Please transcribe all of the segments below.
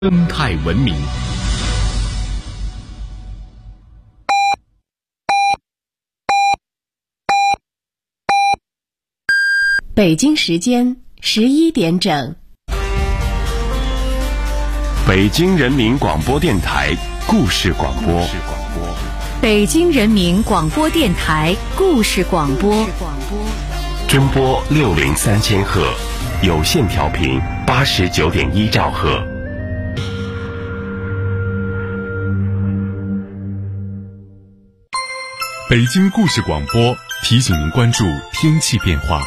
生态文明。 北京时间11点整。 北京人民广播电台故事广播。 北京人民广播电台故事广播。 中波603000赫，有线调频89.1兆赫。 北京故事广播提醒您关注天气变化。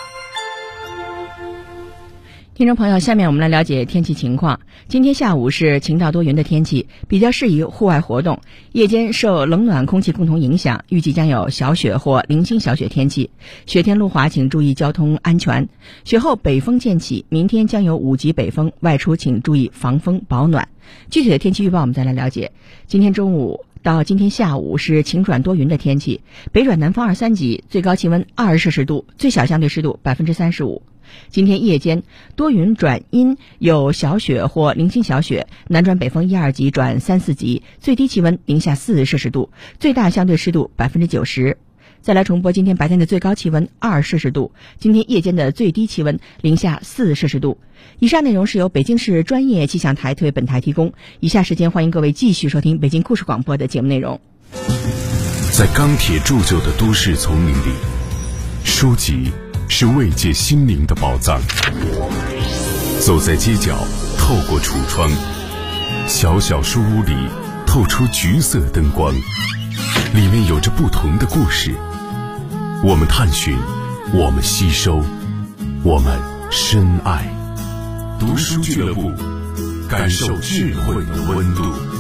听众朋友，下面我们来了解天气情况。今天下午是晴到多云的天气，比较适宜户外活动。夜间受冷暖空气共同影响，预计将有小雪或零星小雪天气。雪天路滑，请注意交通安全。雪后北风渐起，明天将有5级北风，外出请注意防风保暖。具体的天气预报我们再来了解。今天中午到今天下午是晴转多云的天气，北转南风2、3级，最高气温20摄氏度，最小相对湿度35%。今天夜间多云转阴，有小雪或零星小雪，南转北风1、2级转3、4级，最低气温零下4摄氏度，最大相对湿度90%。再来重播今天白天的最高气温2摄氏度，今天夜间的最低气温零下4摄氏度。以上内容是由北京市专业气象台特为本台提供。以下时间欢迎各位继续收听北京故事广播的节目内容。 在钢铁铸就的都市丛林里，书籍是慰藉心灵的宝藏。走在街角，透过橱窗，小小书屋里透出橘色灯光，里面有着不同的故事。我们探寻，我们吸收，我们深爱。读书俱乐部，感受智慧的温度。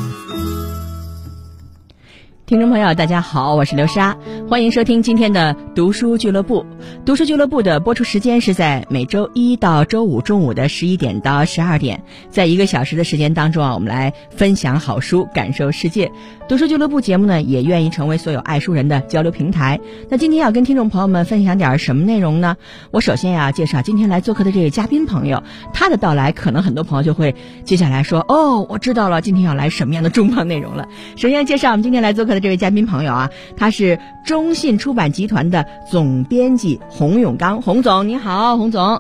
听众朋友大家好，我是刘莎，欢迎收听今天的读书俱乐部。读书俱乐部的播出时间是在每周一到周五中午的11点到12点，在1个小时的时间当中我们来分享好书，感受世界。读书俱乐部节目呢，也愿意成为所有爱书人的交流平台。那今天要跟听众朋友们分享点什么内容呢？我首先要介绍今天来做客的这位嘉宾朋友，他的到来可能很多朋友就会接下来说，我知道了，今天要来什么样的重磅内容了。首先介绍我们今天来做客的这位嘉宾朋友他是中信出版集团的总编辑洪永刚。洪总你好。洪总。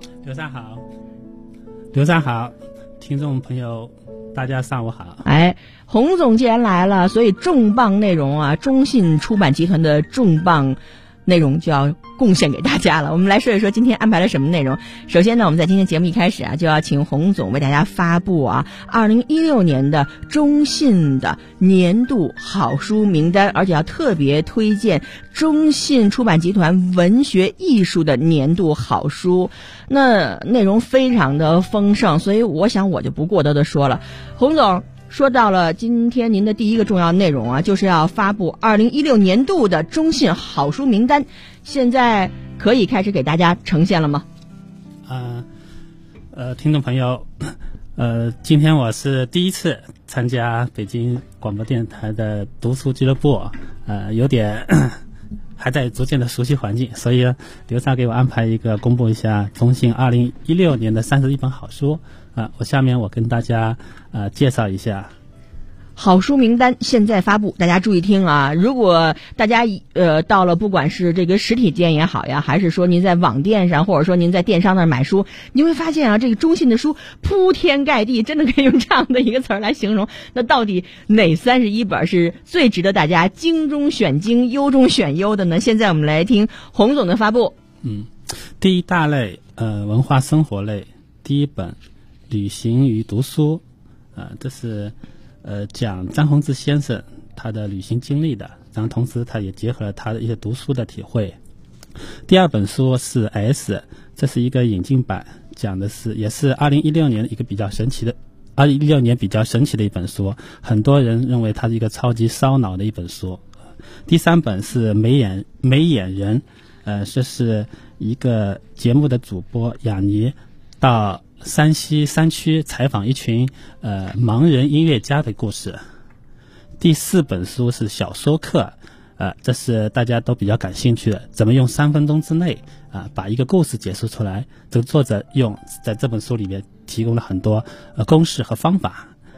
刘莎好，听众朋友大家上午好。 洪总既然来了，所以重磅内容中信出版集团的重磅内容就要贡献给大家了。我们来说一说今天安排了什么内容。首先呢，我们在今天节目一开始就要请洪总为大家发布2016年的中信的年度好书名单，而且要特别推荐中信出版集团文学艺术的年度好书。那内容非常的丰盛，所以我想我就不过多的说了。洪总说到了今天您的第一个重要内容就是要发布2016年度的中信好书名单，现在可以开始给大家呈现了吗？ 听众朋友，今天我是第一次参加北京广播电台的读书俱乐部，有点还在逐渐的熟悉环境，所以刘莎给我安排一个公布一下中信2016年的31本好书。我下面跟大家介绍一下好书名单，现在发布，大家注意听如果大家到了不管是这个实体店也好呀，还是说您在网店上，或者说您在电商那儿买书，你会发现这个中信的书铺天盖地，真的可以用这样的一个词儿来形容。那到底哪31本是最值得大家精中选精、优中选优的呢？现在我们来听洪总的发布。 第一大类文化生活类，第一本旅行与读书，这是讲张宏志先生他的旅行经历的，然后同时他也结合了他的一些读书的体会。第二本书是 S， 这是一个引进版，讲的是也是2016年一个比较神奇的2016年比较神奇的一本书，很多人认为它是一个超级烧脑的一本书。第三本是眉眼人，这是一个节目的主播雅尼到山西山区采访一群盲人音乐家的故事。第四本书是小说课，这是大家都比较感兴趣的，怎么用3分钟之内把一个故事解释出来。这个作者在这本书里面提供了很多公式和方法。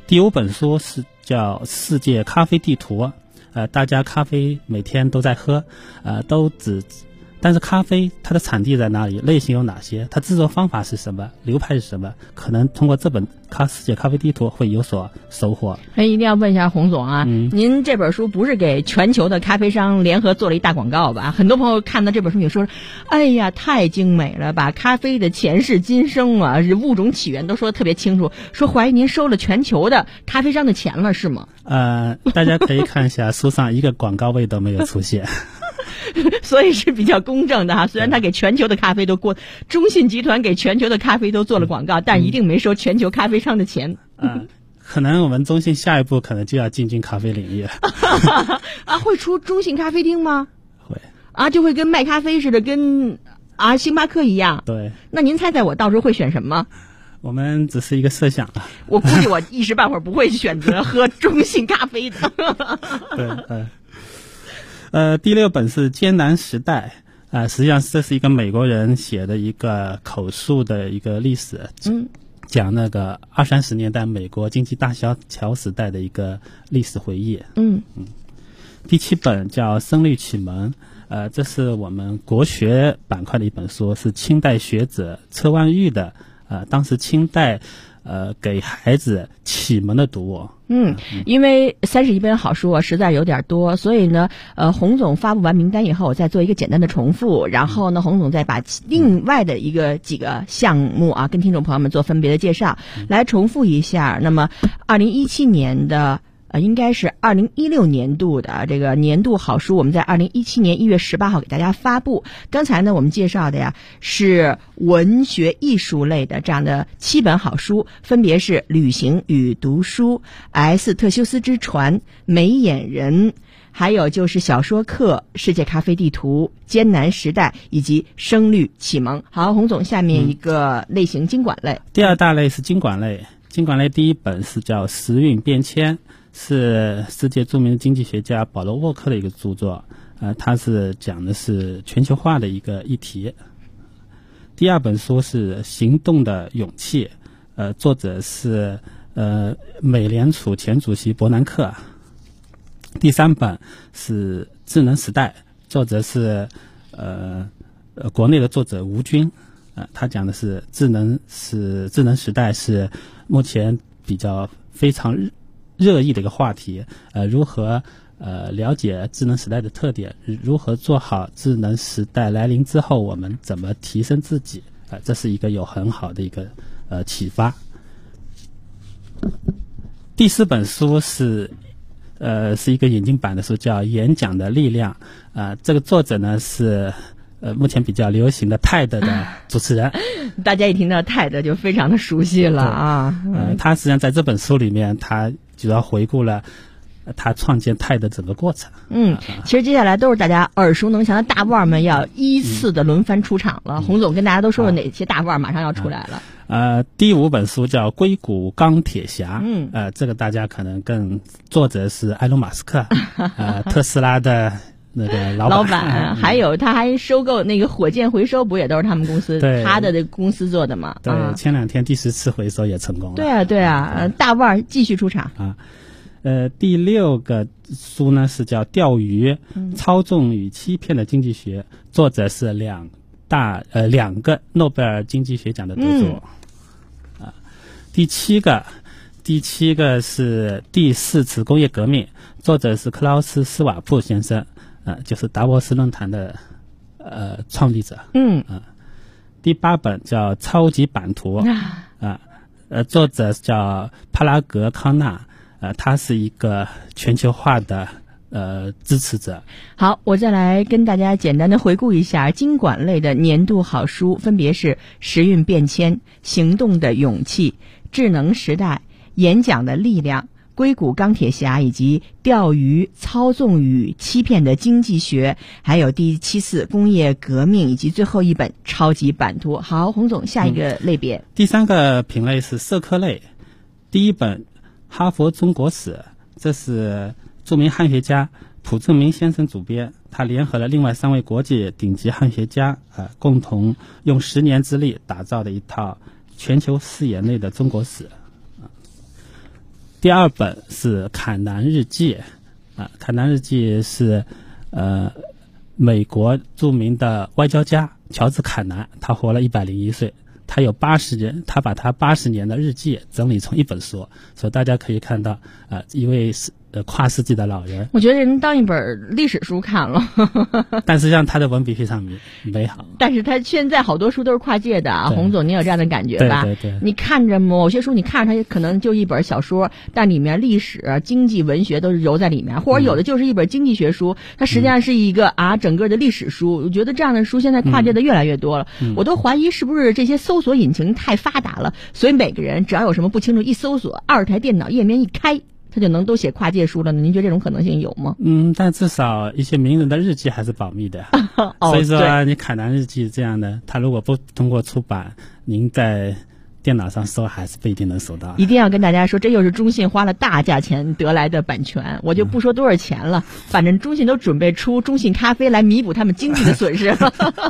第5本书是叫《世界咖啡地图》，大家咖啡每天都在喝，但是咖啡它的产地在哪里，类型有哪些，它制作方法是什么，流派是什么，可能通过这本世界咖啡地图会有所收获。 一定要问一下洪总啊，您这本书不是给全球的咖啡商联合做了一大广告吧？很多朋友看到这本书也说，哎呀，太精美了，把咖啡的前世今生啊、物种起源都说得特别清楚，说怀疑您收了全球的咖啡商的钱了，是吗？ 大家可以看一下书上一个广告位都没有出现。 所以是比较公正的哈，虽然他给全球的咖啡都中信集团给全球的咖啡都做了广告，但一定没收全球咖啡商的钱。 可能我们中信下一步可能就要进军咖啡领域了。 会出中信咖啡厅吗？ 会。 就会跟卖咖啡似的，跟星巴克一样。 对。 那您猜我到时候会选什么？ 我们只是一个设想啊。 我估计我一时半会儿不会选择喝中信咖啡的。 对。第6本是《艰难时代》，实际上这是一个美国人写的一个口述的一个历史，讲那个20-30年代美国经济大萧条时代的一个历史回忆。第7本叫《声律启蒙》，这是我们国学板块的一本书，是清代学者车万玉的，当时清代给孩子启蒙的读物。 因为31本好书实在有点多，所以呢，洪总发布完名单以后，我再做一个简单的重复，然后呢，洪总再把另外的几个项目跟听众朋友们做分别的介绍，来重复一下。那么，2017年的。应该是2016年度的这个年度好书，我们在2017年1月18号给大家发布。刚才呢，我们介绍的呀是文学艺术类的这样的7本好书，分别是《旅行与读书》、S. 特修斯之船、眉眼人，还有就是小说课、世界咖啡地图、艰难时代以及声律启蒙。好，洪总，下面一个类型经管类。 第2大类是经管类，经管类第1本是叫《时运变迁》。是世界著名的经济学家保罗沃克的一个著作，他是讲的是全球化的一个议题。第2本书是《行动的勇气》，作者是美联储前主席伯南克。第3本是《智能时代》，作者是国内的作者吴军，他讲的是智能时代是目前比较非常热议的一个话题，如何了解智能时代的特点，如何做好智能时代来临之后我们怎么提升自己，这是一个有很好的一个启发。第4本书是一个引进版的书，叫《演讲的力量》，这个作者呢是目前比较流行的TED的主持人。 大家一听到TED就非常的熟悉了啊。 他实际上在这本书里面，他主要回顾了他创建TED的整个过程。 其实接下来都是大家耳熟能详的大腕们要依次的轮番出场了。洪总跟大家都说说哪些大腕马上要出来了。 第5本书叫《硅谷钢铁侠》，这个大家可能作者是埃隆·马斯克，特斯拉的那个老板， 还有他还收购那个火箭回收，不也都是他们公司他的公司做的吗？ 对，前2天第10次回收也成功了。 对啊，大腕继续出场啊。第6个书呢是叫《钓鱼：操纵与欺骗的经济学》，作者是两个诺贝尔经济学奖的得主。第7个是第4次工业革命，作者是克劳斯·斯瓦普先生，就是达沃斯论坛的创立者。第8本叫《超级版图》，作者叫帕拉格康纳，他是一个全球化的支持者。 好，我再来跟大家简单的回顾一下经管类的年度好书，分别是《时运变迁》、《行动的勇气》、《智能时代》、《演讲的力量》、《硅谷钢铁侠》以及《钓鱼：操纵与欺骗的经济学》，还有第7次工业革命，以及最后一本《超级版图》。好，洪总，下一个类别。 第3个品类是社科类。第1本《哈佛中国史》，这是著名汉学家蒲正明先生主编，他联合了另外3位国际顶级汉学家，共同用10年之力打造的一套全球视野内的中国史。 第二本是《坎南日记》《坎南日记》是美国著名的外交家乔治·坎南，他活了101岁，他有80年，他把他80年的日记整理成一本书，所以大家可以看到一位跨世纪的老人。 我觉得人当一本历史书看了但实际上他的文笔非常美好。 但是他现在好多书都是跨界的啊，洪总，你有这样的感觉吧？ 对对对。 你看着某些书，你看着它可能就一本小说，但里面历史、经济、文学都是揉在里面，或者有的就是一本经济学书，它实际上是一个整个的历史书。我觉得这样的书现在跨界的越来越多了，我都怀疑是不是这些搜索引擎太发达了，所以每个人只要有什么不清楚，一搜索，2台电脑页面一开，他就能都写跨界书了呢。您觉得这种可能性有吗？ 但至少一些名人的日记还是保密的所以说你坎南日记这样的，他如果不通过出版，您在电脑上搜还是不一定能搜到。 一定要跟大家说，这又是中信花了大价钱得来的版权，我就不说多少钱了，反正中信都准备出中信咖啡来弥补他们经济的损失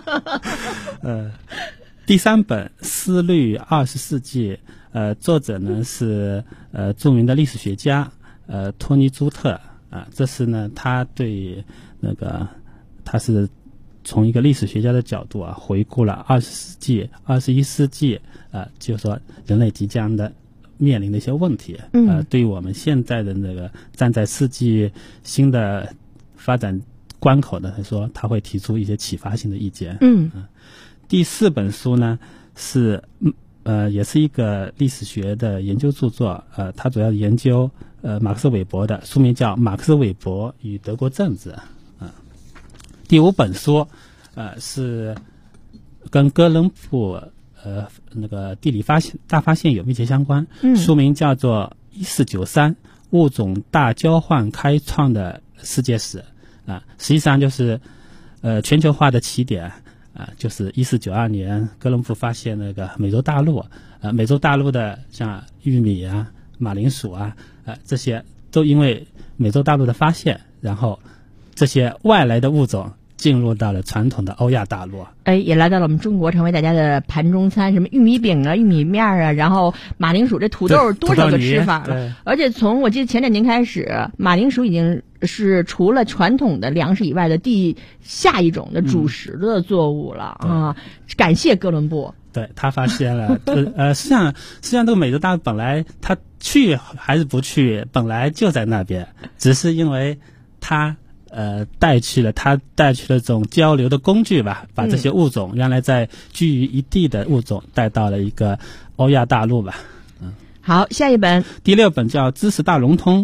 第3本《思虑20世纪》，作者呢是著名的历史学家托尼朱特这是呢他对他是从一个历史学家的角度回顾了20世纪、21世纪就是说人类即将的面临的一些问题。对于我们现在的站在世纪新的发展关口的来说，他会提出一些启发性的意见。第4本书呢是也是一个历史学的研究著作，他主要研究马克思韦伯的，书名叫《马克思韦伯与德国政治》。第5本书是跟哥伦布地理大发现有密切相关，书名叫做1493物种大交换开创的世界史实际上就是全球化的起点就是1492年哥伦布发现美洲大陆美洲大陆的像玉米马铃薯这些都因为美洲大陆的发现，然后这些外来的物种进入到了传统的欧亚大陆， 也来到了我们中国，成为大家的盘中餐，什么玉米饼玉米面然后马铃薯，这土豆多少个吃法了。而且从我记得前2年开始，马铃薯已经是除了传统的粮食以外的下一种的主食的作物了感谢哥伦布。 对，他发现了实际上这个美洲大陆本来他去还是不去，本来就在那边，只是因为他带去了这种交流的工具吧，把这些物种原来在居于一地的物种带到了一个欧亚大陆吧。 好，下一本第6本叫《知识大融通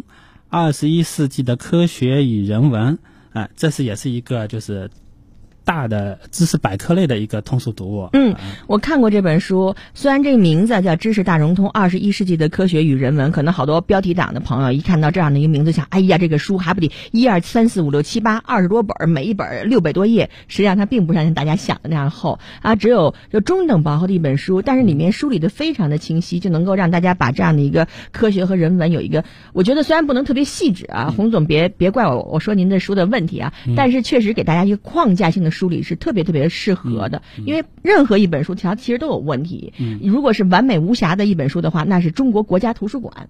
：21世纪的科学与人文》这也是一个就是大的知识百科类的一个通俗读物。 我看过这本书，虽然这个名字叫《知识大融通：21世纪的科学与人文》，可能好多标题党的朋友一看到这样的一个名字想，哎呀，这个书还不得1、2、3、4、5、6、7、8 20多本，每一本600多页，实际上它并不像大家想的那样厚只有就中等薄厚的一本书，但是里面梳理的非常的清晰，就能够让大家把这样的一个科学和人文有一个，我觉得虽然不能特别细致洪总别怪我说您的书的问题但是确实给大家一个框架性的梳理是特别特别适合的，因为任何一本书它其实都有问题。如果是完美无瑕的一本书的话，那是中国国家图书馆。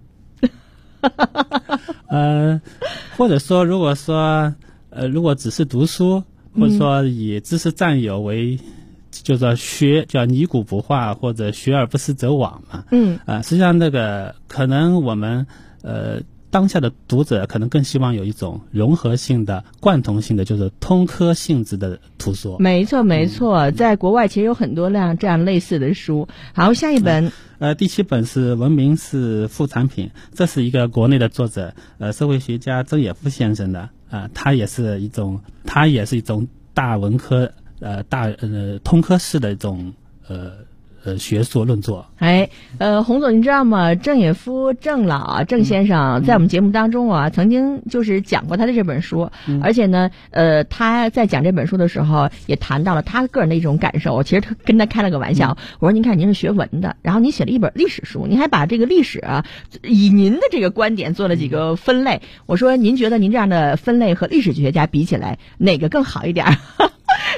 或者说如果只是读书，或者说以知识占有为就是说叫泥古不化，或者学而不思则罔嘛。实际上可能我们当下的读者可能更希望有一种融合性的、贯通性的，就是通科性质的图书。 没错没错，在国外其实有很多这样类似的书。好，下一本第7本是《文明是副产品》，这是一个国内的作者社会学家曾也夫先生的他也是一种大文科通科式的一种学术论作。 洪总，你知道吗？郑也夫郑先生在我们节目当中曾经就是讲过他的这本书，而且呢，他在讲这本书的时候也谈到了他个人的一种感受。其实他跟他开了个玩笑，我说您看您是学文的，然后您写了一本历史书，您还把这个历史以您的这个观点做了几个分类。我说您觉得您这样的分类和历史学家比起来，哪个更好一点？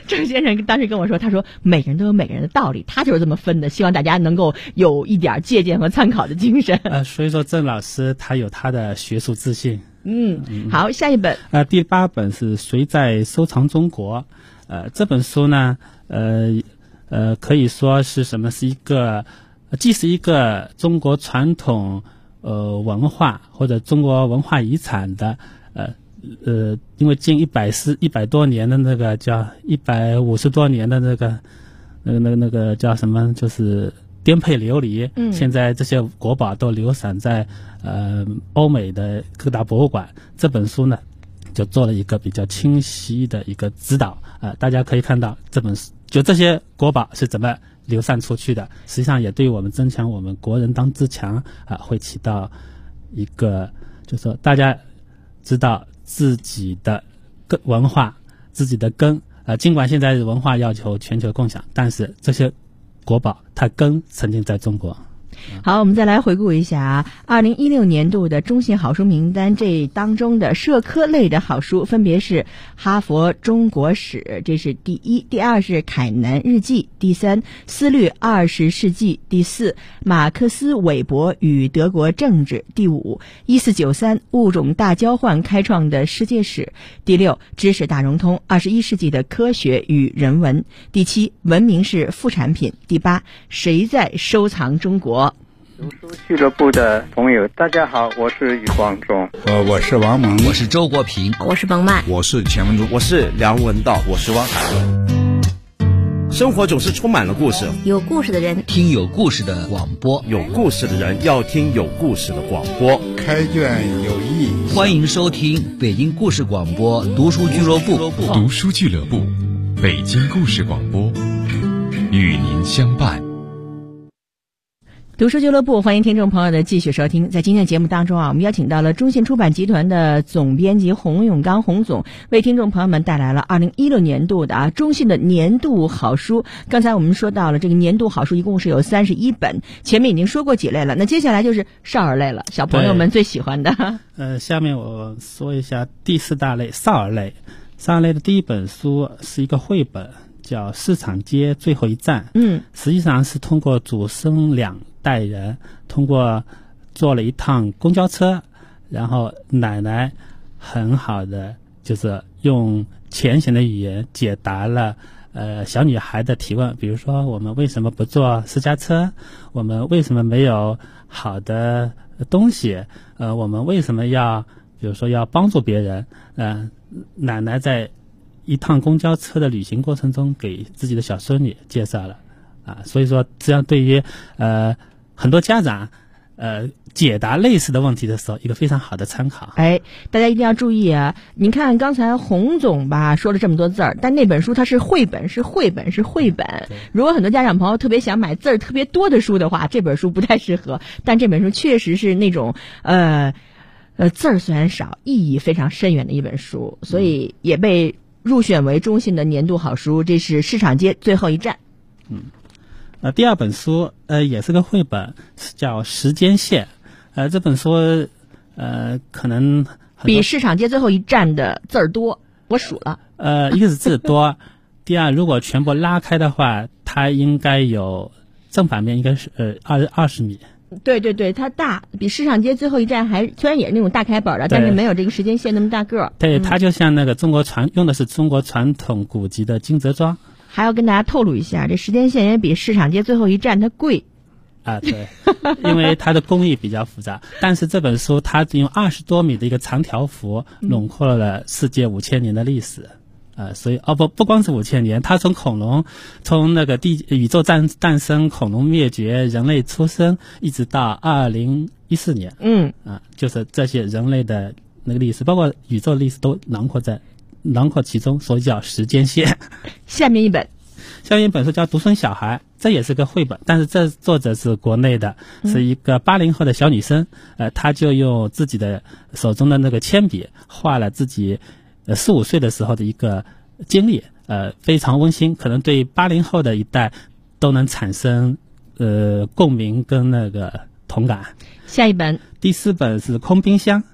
郑先生当时跟我说，他说每个人都有每个人的道理，他就是这么分的，希望大家能够有一点借鉴和参考的精神。 所以说郑老师他有他的学术自信。 好，下一本。 第8本是谁在收藏中国？这本书呢，可以说是什么？是一个既是一个中国传统文化或者中国文化遗产的因为近100多年的那个叫150多年的那个叫什么，就是颠沛流离。现在这些国宝都流散在欧美的各大博物馆。这本书呢，就做了一个比较清晰的一个指导。大家可以看到这本书，就这些国宝是怎么流散出去的，实际上也对我们增强我们国人当自强会起到一个，就是说大家知道自己的文化、自己的根。尽管现在文化要求全球共享，但是这些国宝它根曾经在中国。 好，我们再来回顾一下2016年度的中信好书名单，这当中的社科类的好书分别是哈佛中国史，这是第1；第2是凯南日记，第3思虑20世纪，第4马克思韦伯与德国政治，第5 1493物种大交换开创的世界史，第6知识大融通21世纪的科学与人文，第7文明是副产品，第8谁在收藏中国。 读书俱乐部的朋友大家好，我是余光中。 我是王蒙， 我是周国平， 我是冯曼， 我是钱文忠， 我是梁文道，我是汪涵。生活总是充满了故事， 有故事的人听有故事的广播， 有故事的人要听有故事的广播。 开卷有益， 欢迎收听北京故事广播读书俱乐部。 读书俱乐部，北京故事广播，与您相伴。 读书俱乐部，欢迎听众朋友的继续收听。在今天的节目当中我们邀请到了中信出版集团的总编辑洪永刚洪总，为听众朋友们带来了2016年度的中信的年度好书。刚才我们说到了这个年度好书一共是有31本，前面已经说过几类了，那接下来就是少儿类了，小朋友们最喜欢的。 下面我说一下第4大类少儿类。少儿类的第1本书是一个绘本，叫《市场街最后一站》。实际上是通过祖孙2代人通过坐了一趟公交车，然后奶奶很好的就是用浅显的语言解答了小女孩的提问，比如说我们为什么不坐私家车，我们为什么没有好的东西，我们为什么要比如说要帮助别人。奶奶在一趟公交车的旅行过程中给自己的小孙女介绍了所以说这样对于很多家长解答类似的问题的时候一个非常好的参考。 大家一定要注意您看刚才洪总吧说了这么多字儿，但那本书它是绘本。如果很多家长朋友特别想买字儿特别多的书的话，这本书不太适合，但这本书确实是那种字儿虽然少，意义非常深远的一本书，所以也被入选为中信的年度好书。这是市场街最后一站。 第2本书也是个绘本，叫《时间线》。这本书可能比市场街最后一站的字儿多，我数了。 一个是字多，第二如果全部拉开的话，它应该有正反面应该是20米。 对，它大，比市场街最后一站还虽然也是那种大开本的，但是没有这个时间线那么大个儿。 对，它就像那个用的是中国传统古籍的金泽庄。 还要跟大家透露一下，这时间线也比市场街最后一站它贵。 对，因为它的工艺比较复杂，但是这本书它用20多米的一个长条幅笼括了世界5000年的历史。所以不光是5000年，它从那个宇宙诞生、恐龙灭绝、人类出生，一直到2014年。就是这些人类的那个历史，包括宇宙历史都囊括其中，所以叫时间线。 下面一本书叫《独生小孩》，这也是个绘本，但是这作者是国内的，是一个80后的小女生。她就用自己的手中的那个铅笔画了自己4、5岁的时候的一个经历，非常温馨，可能对80后的一代都能产生共鸣跟那个同感。 下一本第4本是空冰箱。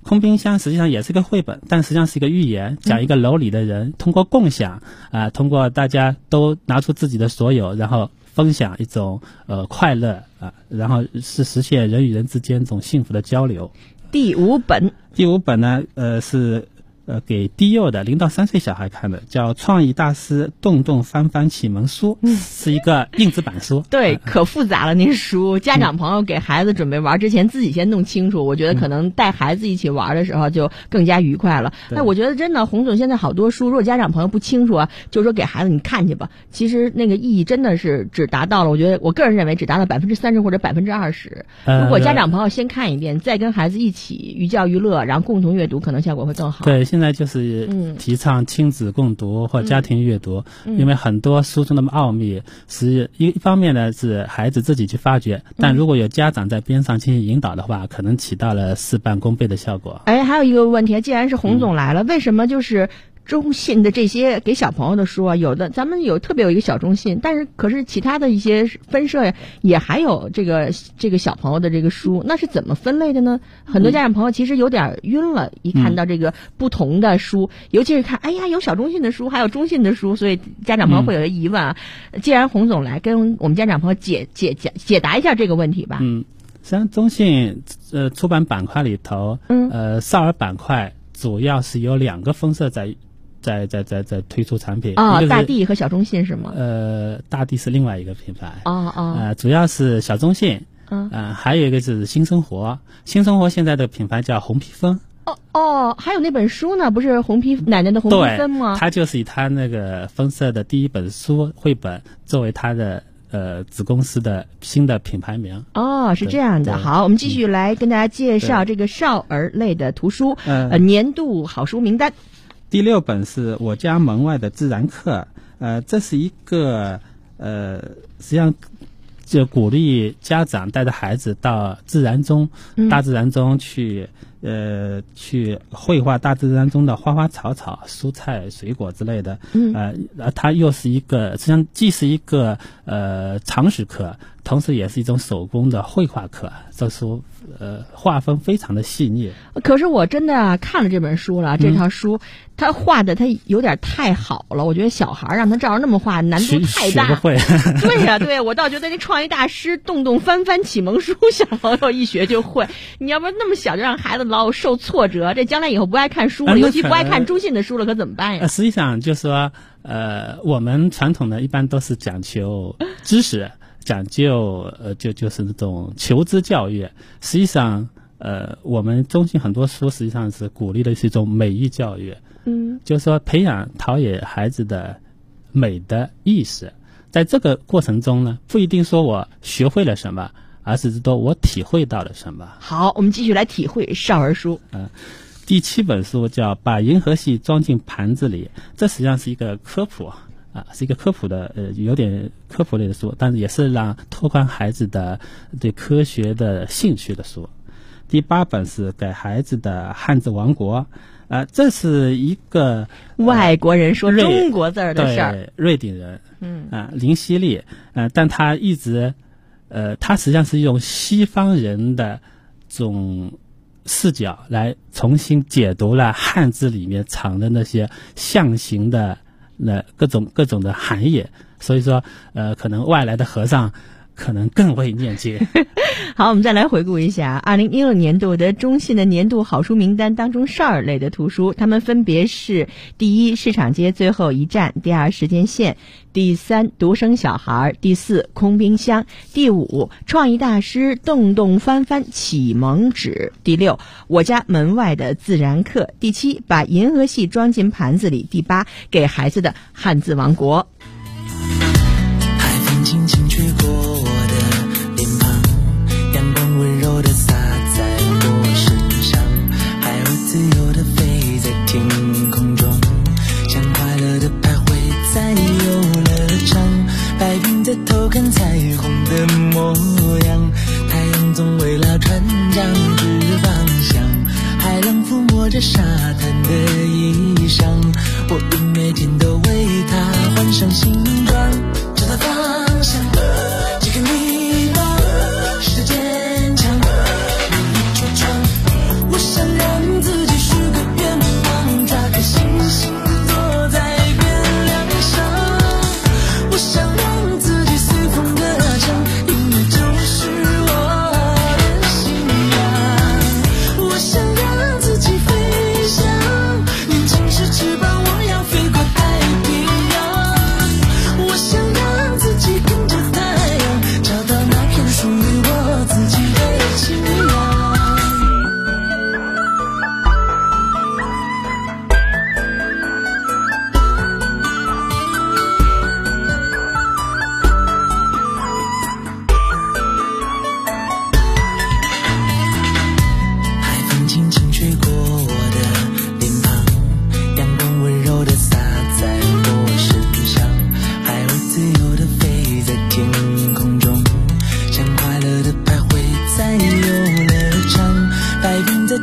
空冰箱实际上也是个绘本，但实际上是一个寓言，讲一个楼里的人通过共享通过大家都拿出自己的所有，然后分享一种快乐然后是实现人与人之间这种幸福的交流。 第五本呢是给低幼的0到3岁小孩看的，叫《创意大师动动翻翻启蒙书》，是一个硬纸板书。 对，可复杂了那书，家长朋友给孩子准备玩之前自己先弄清楚，我觉得可能带孩子一起玩的时候就更加愉快了。那我觉得真的洪总现在好多书，如果家长朋友不清楚就说给孩子你看去吧，其实那个意义真的是只达到了，我觉得我个人认为只达到30%或者20%。如果家长朋友先看一遍，再跟孩子一起寓教于乐，然后共同阅读，可能效果会更好。 对，现在就是提倡亲子共读或家庭阅读，因为很多书中的奥秘是一方面呢是孩子自己去发掘，但如果有家长在边上进行引导的话，可能起到了事半功倍的效果。 还有一个问题，既然是洪总来了，为什么就是中信的这些给小朋友的书有的咱们特别有一个小中信，但是可是其他的一些分社也还有这个小朋友的这个书，那是怎么分类的呢？很多家长朋友其实有点晕了，一看到这个不同的书，尤其是看有小中信的书，还有中信的书，所以家长朋友会有个疑问既然洪总来跟我们家长朋友解答一下这个问题吧。 实际上中信出版板块里头少儿板块主要是有2个分社在推出产品大地和小中信是吗？ 大地是另外一个品牌主要是小中信还有一个是新生活现在的品牌叫红皮分还有那本书呢，不是奶奶的红皮分吗？ 对，它就是以它那个分社的第一本书绘本作为它的子公司的新的品牌名。 是这样的。好，我们继续来跟大家介绍这个少儿类的图书年度好书名单。 第6本是我家门外的自然课，这是一个实际上就鼓励家长带着孩子到大自然中去绘画大自然中的花花草草、蔬菜、水果之类的。它又是一个实际上既是一个常识课，同时也是一种手工的绘画课。这书画风非常的细腻。 可是我真的看了这本书了，这套书他画的他有点太好了，我觉得小孩让他照着那么画难度太大。 学不会。 对，我倒觉得那创意大师动动翻翻启蒙书，小朋友一学就会。你要不然那么小就让孩子老受挫折，这将来以后不爱看书了，尤其不爱看中信的书了，可怎么办呀？ 实际上就是说我们传统的一般都是讲求知识，讲究就是那种求知教育。实际上我们中信很多书实际上是鼓励的是一种美育教育。就是说培养陶冶孩子的美的意识。在这个过程中呢，不一定说我学会了什么，而是说我体会到了什么。 好，我们继续来体会少儿书。 第7本书叫把银河系装进盘子里，这实际上是一个科普是一个科普的有点科普类的书，但是也是让拓宽孩子的对科学的兴趣的书。第8本是给孩子的汉字王国，这是一个外国人说中国字的事儿， 瑞典人，林希利，但他一直，他实际上是用西方人的这种视角来重新解读了汉字里面藏的那些象形的各种的含义，所以说，可能外来的和尚可能更会念经。 好，我们再来回顾一下2016年度的中信的年度好书名单当中，少儿类的图书，它们分别是第1市场街最后一站，第2时间线，第3独生小孩，第4空冰箱，第5创意大师动动翻翻启蒙纸，第6我家门外的自然课，第7把银河系装进盘子里，第8给孩子的汉字王国。 海风轻轻吹过我的脸庞，阳光温柔地洒在我身上，海鸥自由地飞在天空中，像快乐地徘徊在游乐场，白云在偷看彩虹的模样，太阳总为了船长指方向，海浪抚摸着沙滩的衣裳，我愿每天都为它换上新装，找到方向，这个迷茫，试着坚强，努力橱窗，我想让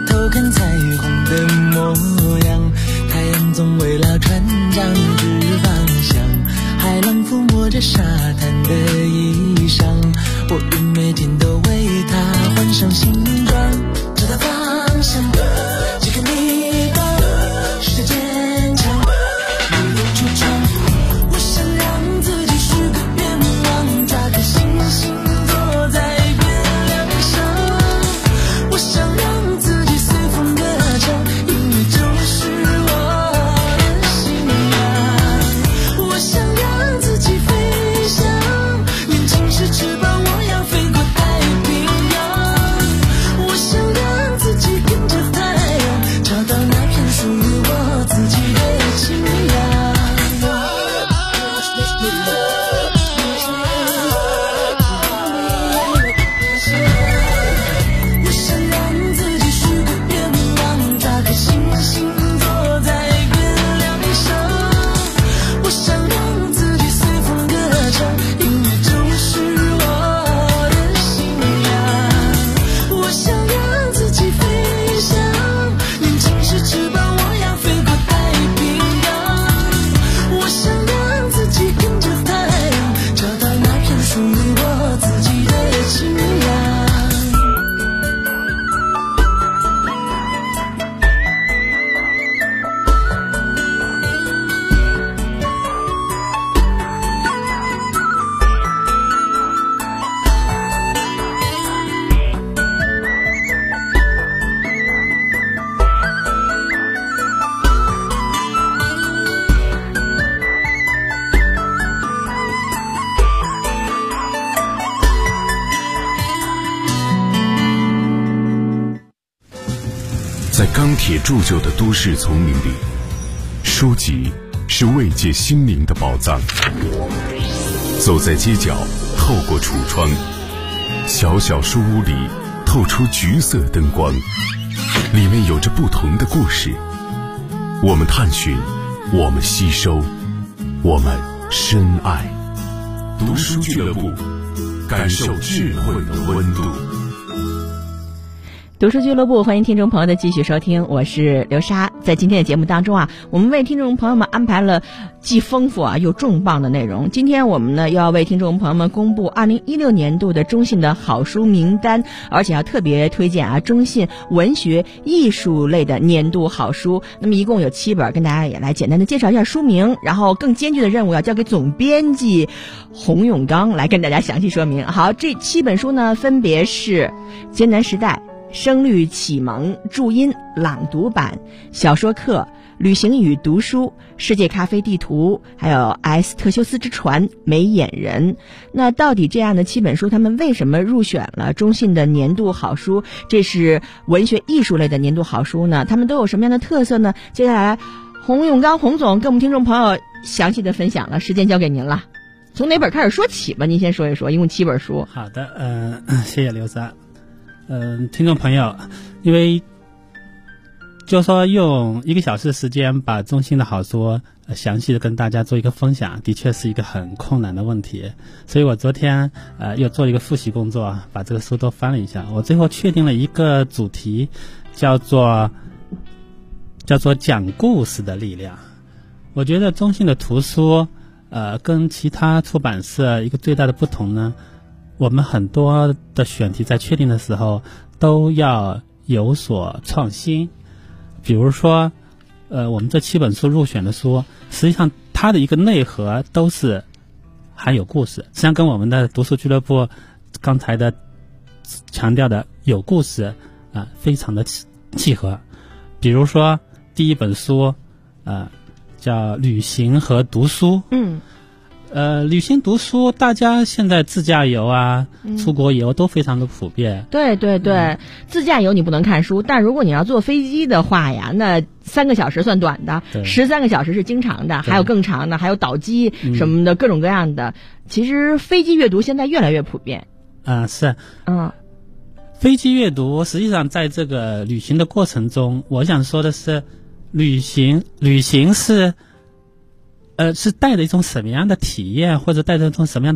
偷看彩虹的模样，太阳总围绕船长指方向，海浪抚摸着沙滩的衣裳，我用每天都为它换上新装，找到方向，这个迷茫，试着坚强，没有出场。我想让自己许个愿望，抓颗星星坐在月亮上，我想让自己随风歌唱，音乐就是我的信仰。我想让自己飞翔，年轻时翅膀我要飞过太平洋。我想让自己跟着太阳，找到那片属于我自己的清凉。我想让自己许个愿望，抓颗星星坐在月亮上，我想让自己随风歌唱，音乐就是我的信仰。我想让自己飞翔，年轻时翅膀我要飞过太平洋。我想让自己跟着太阳，找到那片属于我自己的清凉。 在钢铁铸就的都市丛林里，书籍是慰藉心灵的宝藏。走在街角，透过橱窗，小小书屋里透出橘色灯光，里面有着不同的故事。我们探寻，我们吸收，我们深爱。读书俱乐部，感受智慧的温度。 读书俱乐部，欢迎听众朋友的继续收听，我是刘莎。在今天的节目当中啊，我们为听众朋友们安排了既丰富又重磅的内容。今天我们呢要为听众朋友们公布2016年度的中信的好书名单，而且要特别推荐中信文学艺术类的年度好书。那么一共有7本，跟大家也来简单的介绍一下书名，然后更艰巨的任务要交给总编辑洪永刚来跟大家详细说明。好，这7本书呢分别是《艰难时代》、声律启蒙、注音朗读版、小说课、旅行与读书、世界咖啡地图，还有埃斯特修斯之船、眉眼人。那到底这样的7本书，他们为什么入选了中信的年度好书？这是文学艺术类的年度好书呢？他们都有什么样的特色呢？接下来洪永刚洪总跟我们听众朋友详细的分享了，时间交给您了。从哪本开始说起吧？您先说一说，一共7本书。 好的，谢谢刘莎。听众朋友，因为就说用1个小时的时间把中信的好书详细的跟大家做一个分享，的确是一个很困难的问题，所以我昨天又做了一个复习工作，把这个书都翻了一下，我最后确定了一个主题，叫做讲故事的力量。我觉得中信的图书跟其他出版社一个最大的不同呢，我们很多的选题在确定的时候都要有所创新。比如说我们这7本书入选的书，实际上它的一个内核都是含有故事，实际上跟我们的读书俱乐部刚才的强调的有故事非常的契合。比如说第1本书叫旅行和读书。旅行读书，大家现在自驾游出国游都非常的普遍。 对对对，自驾游你不能看书，但如果你要坐飞机的话呀，那3个小时算短的，13个小时是经常的，还有更长的，还有岛机什么的，各种各样的。其实飞机阅读现在越来越普遍。 是。飞机阅读实际上在这个旅行的过程中，我想说的是，旅行是带着一种什么样的体验，或者带着一种什么样的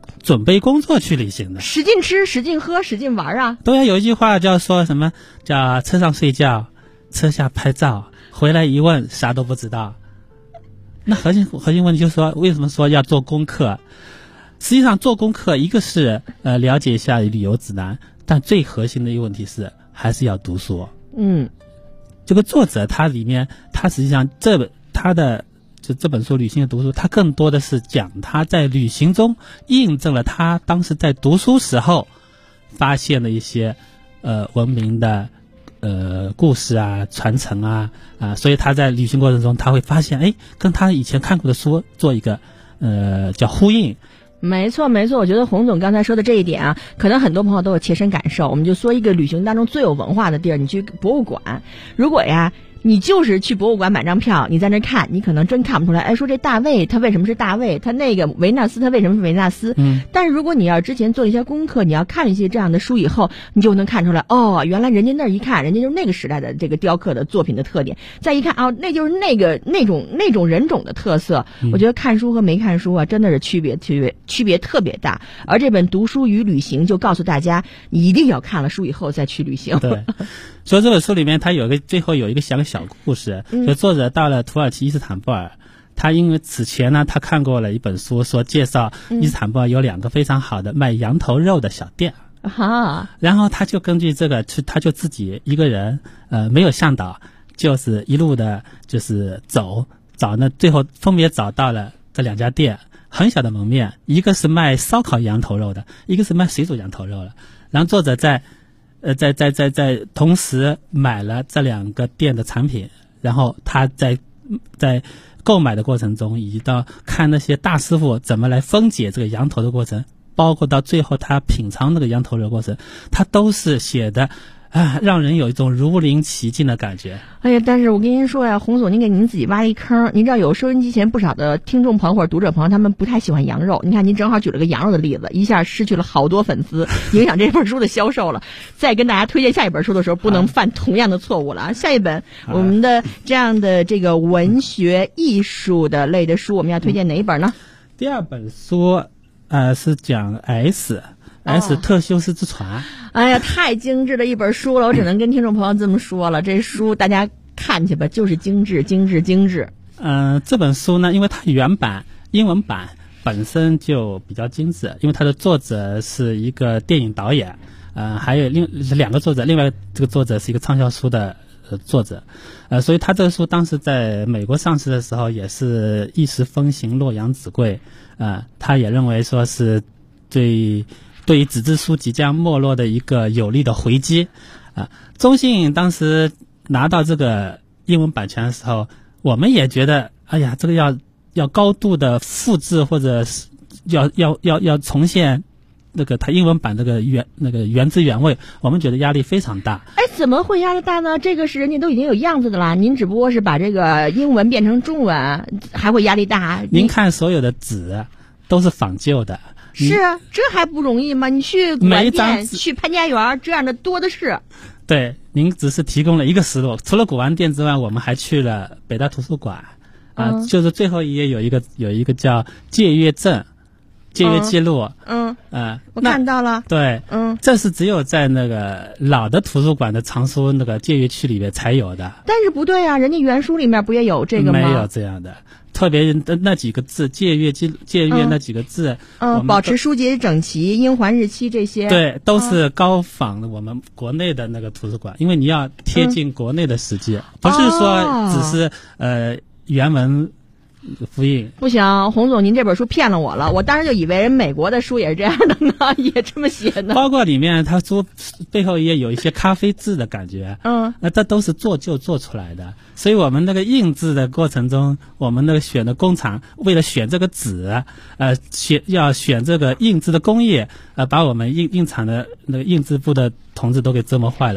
准备工作去旅行的， 使劲吃、使劲喝、使劲玩啊！ 对呀，有一句话叫说什么？叫车上睡觉，车下拍照，回来一问啥都不知道。那核心问题就是说，为什么说要做功课？实际上做功课，一个是了解一下旅游指南，但最核心的一个问题是还是要读书。这个作者他里面，他实际上这本书《旅行的读书》，他更多的是讲他在旅行中印证了他当时在读书时候发现的一些文明的故事啊、传承啊，所以他在旅行过程中他会发现，跟他以前看过的书做一个叫呼应。 没错，我觉得洪总刚才说的这一点啊，可能很多朋友都有切身感受。我们就说一个旅行当中最有文化的地儿，你去博物馆，如果呀你就是去博物馆买张票，你在那看，你可能真看不出来，说这大卫他为什么是大卫，他那个维纳斯他为什么是维纳斯。但是如果你要之前做了一些功课，你要看了一些这样的书以后，你就能看出来，原来人家那儿一看，人家就是那个时代的这个雕刻的作品的特点，再一看那就是那种人种的特色。我觉得看书和没看书啊，真的是区别特别大。而这本《读书与旅行》就告诉大家，你一定要看了书以后再去旅行。 对。所以这本书里面，它最后有一个小故事，就作者到了土耳其伊斯坦布尔，他因为此前呢，他看过了一本书，说介绍伊斯坦布尔有2个非常好的卖羊头肉的小店，然后他就根据这个他就自己一个人，没有向导，就是一路的，就是找呢，最后分别找到了这2家店，很小的门面，一个是卖烧烤羊头肉的，一个是卖水煮羊头肉的，然后作者在同时买了这2个店的产品，然后他在购买的过程中，以及到看那些大师傅怎么来分解这个羊头的过程，包括到最后他品尝那个羊头肉的过程，他都是写的让人有一种如临其境的感觉。 但是我跟您说呀，洪总，您给您自己挖一坑。您知道有收音机前不少的听众朋友或者读者朋友，他们不太喜欢羊肉。你看您正好举了个羊肉的例子，一下失去了好多粉丝，影响这本书的销售了。再跟大家推荐下一本书的时候，不能犯同样的错误了。下一本我们的这样的这个文学艺术的类的书，我们要推荐哪一本呢？ 第2本书是讲 S 特修斯之船。 太精致的一本书了，我只能跟听众朋友这么说了，这书大家看去吧，就是精致。 这本书呢，因为它原版英文版本身就比较精致，因为它的作者是一个电影导演，还有2个作者，另外这个作者是一个畅销书的作者，所以他这个书当时在美国上市的时候也是一时风行，洛阳纸贵，他也认为说是对于纸质书即将没落的一个有力的回击。中信当时拿到这个英文版权的时候，我们也觉得，这个要高度的复制，或者是要重现那个它英文版那个原汁原味，我们觉得压力非常大。 怎么会压力大呢？这个是人家都已经有样子的啦，您只不过是把这个英文变成中文，还会压力大？ 您看所有的纸都是仿旧的。 是啊，这还不容易吗？你去古玩店、去潘家园这样的多的是。 对，您只是提供了一个思路。除了古玩店之外，我们还去了北大图书馆，就是最后一页有一个叫借阅证、借阅记录。 我看到了。 对，这是只有在那个老的图书馆的藏书那个借阅区里面才有的。 但是不对啊，人家原书里面不也有这个吗？ 没有这样的。特别那几个字，借阅那几个字， 保持书籍整齐，应还日期这些， 对，都是高仿的我们国内的那个图书馆，因为你要贴近国内的实际，不是说只是原文复印。 不行，洪总，您这本书骗了我了，我当时就以为人美国的书也是这样的呢，也这么写呢。 包括里面它书背后也有一些咖啡渍的感觉，这都是做出来的。所以我们那个印制的过程中，我们那个选的工厂为了选这个纸，要选这个印制的工艺，把我们印厂的那个印制部的同志都给折磨坏了。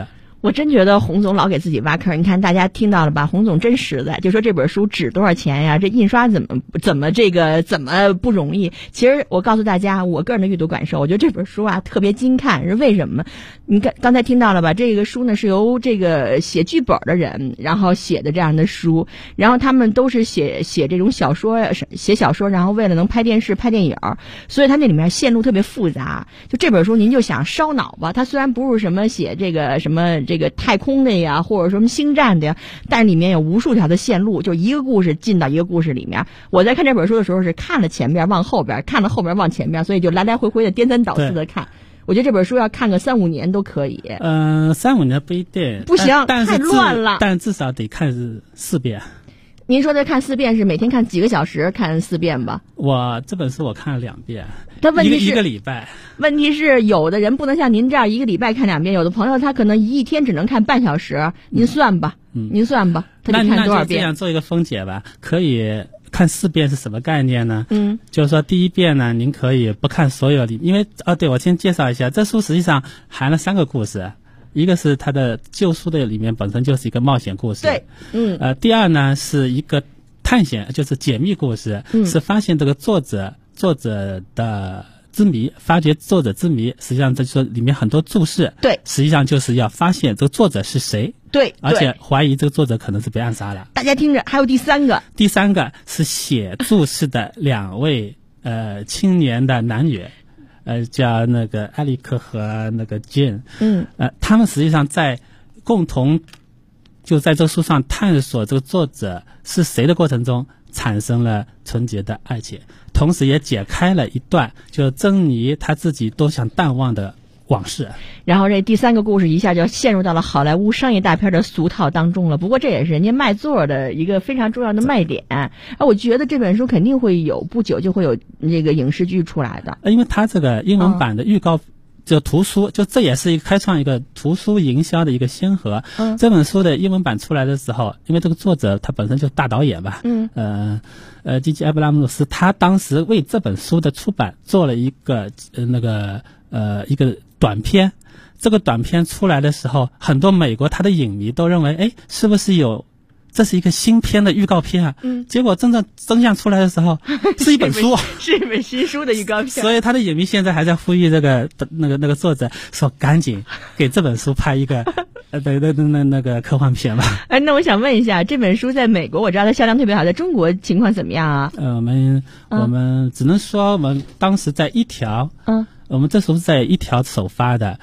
我真觉得洪总老给自己挖坑，你看大家听到了吧？洪总真实在，就说这本书值多少钱呀？这印刷怎么不容易？其实我告诉大家，我个人的阅读感受，我觉得这本书啊特别精看，是为什么？你刚才听到了吧？这个书呢是由这个写剧本的人然后写的这样的书，然后他们都是写这种小说，写小说，然后为了能拍电视拍电影，所以他那里面线路特别复杂。就这本书您就想烧脑吧，它虽然不是什么写这个什么这个太空的呀，或者说什么星战的呀，但是里面有无数条的线路，就一个故事进到一个故事里面。我在看这本书的时候是看了前边往后边，看了后边往前边，所以就来来回回的颠三倒四的看。我觉得这本书要看个3-5年都可以。 3-5年不一定， 不行，太乱了。 但至少得看4遍。 您说的看4遍是每天看几个小时看4遍吧？ 我这本书我看了2遍， 但问题是一个礼拜。 问题是有的人不能像您这样一个礼拜看2遍，有的朋友他可能一天只能看半小时。您算吧，您算吧，他得看多少遍？ 那就这样做一个分解吧，可以看4遍是什么概念呢？就是说第一遍呢，您可以不看所有因为对，我先介绍一下，这书实际上含了3个故事。一个是他的旧书的里面本身就是一个冒险故事， 对， 第二呢是一个探险，就是解密故事，是发现这个作者的之谜，发掘作者之谜。实际上这就是里面很多注释， 对， 实际上就是要发现这个作者是谁， 对， 而且怀疑这个作者可能是被暗杀了。 大家听着，还有第三个是写注释的2位青年的男女。叫那个艾利克和那个 Jane， 他们实际上在共同就在这个书上探索这个作者是谁的过程中，产生了纯洁的爱情，同时也解开了一段就珍妮他自己都想淡忘的往事。 然后这第3个故事一下就陷入到了好莱坞商业大片的俗套当中了。不过这也是人家卖座的一个非常重要的卖点。我觉得这本书肯定会不久就会有这个影视剧出来的。 因为它这个英文版的预告就图书，就这也是一个开创一个图书营销的一个先河。这本书的英文版出来的时候，因为这个作者他本身就是大导演吧，J.J. 埃布拉姆斯，他当时为这本书的出版做了一个一个短片。这个短片出来的时候，很多美国他的影迷都认为，是不是这是一个新片的预告片啊？结果真相出来的时候，是一本书， 是一本新书的预告片。 所以他的影迷现在还在呼吁这个那个作者说，赶紧给这本书拍一个那个科幻片吧。 那我想问一下，这本书在美国我知道它销量特别好，在中国情况怎么样啊？ 我们只能说我们当时在1条，我们这时候是在1条首发的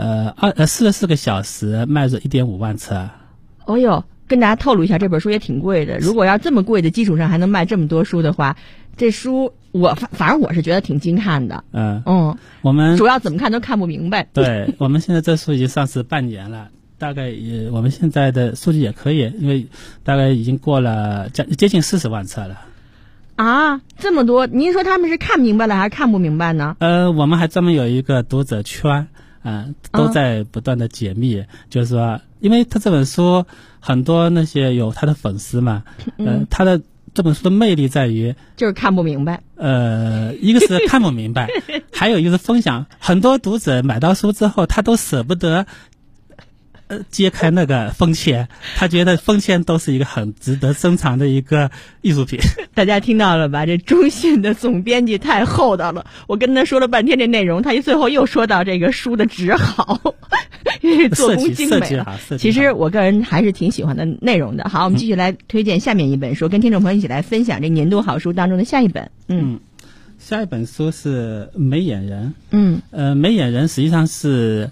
，44个小时卖出1.5万册。 哦哟，跟大家透露一下，这本书也挺贵的。如果要这么贵的基础上还能卖这么多书的话，这书反正我是觉得挺精看的。 我们主要怎么看都看不明白。 对，我们现在这书已经上市半年了，大概我们现在的数据也可以，因为大概已经过了接近40万册了。 啊，这么多！您说他们是看明白了还是看不明白呢？ 我们还专门有一个读者圈，都在不断的解密，就是说，因为他这本书很多那些有他的粉丝嘛，他的这本书的魅力在于就是看不明白。 一个是看不明白，还有一个是分享。很多读者买到书之后，他都舍不得揭开那个封签，他觉得封签都是一个很值得珍藏的一个艺术品。 大家听到了吧？这中信的总编辑太厚道了，我跟他说了半天这内容，他最后又说到这个书的纸好，做工精美了。其实我个人还是挺喜欢的内容的。好，我们继续来推荐下面一本书，跟听众朋友一起来分享这年度好书当中的下一本。 下一本书是《眉眼人》。眉眼人实际上是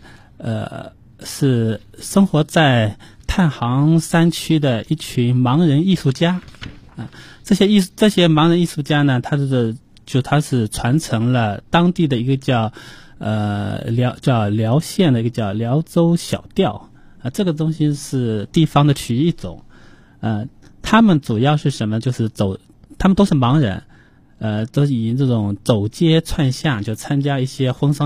生活在太行山区的一群盲人艺术家。这些盲人艺术家呢，他是传承了当地的一个叫辽县的一个叫辽州小调这个东西是地方的曲艺一种。他们主要是什么？就是他们都是盲人，都以这种走街串巷就参加一些婚丧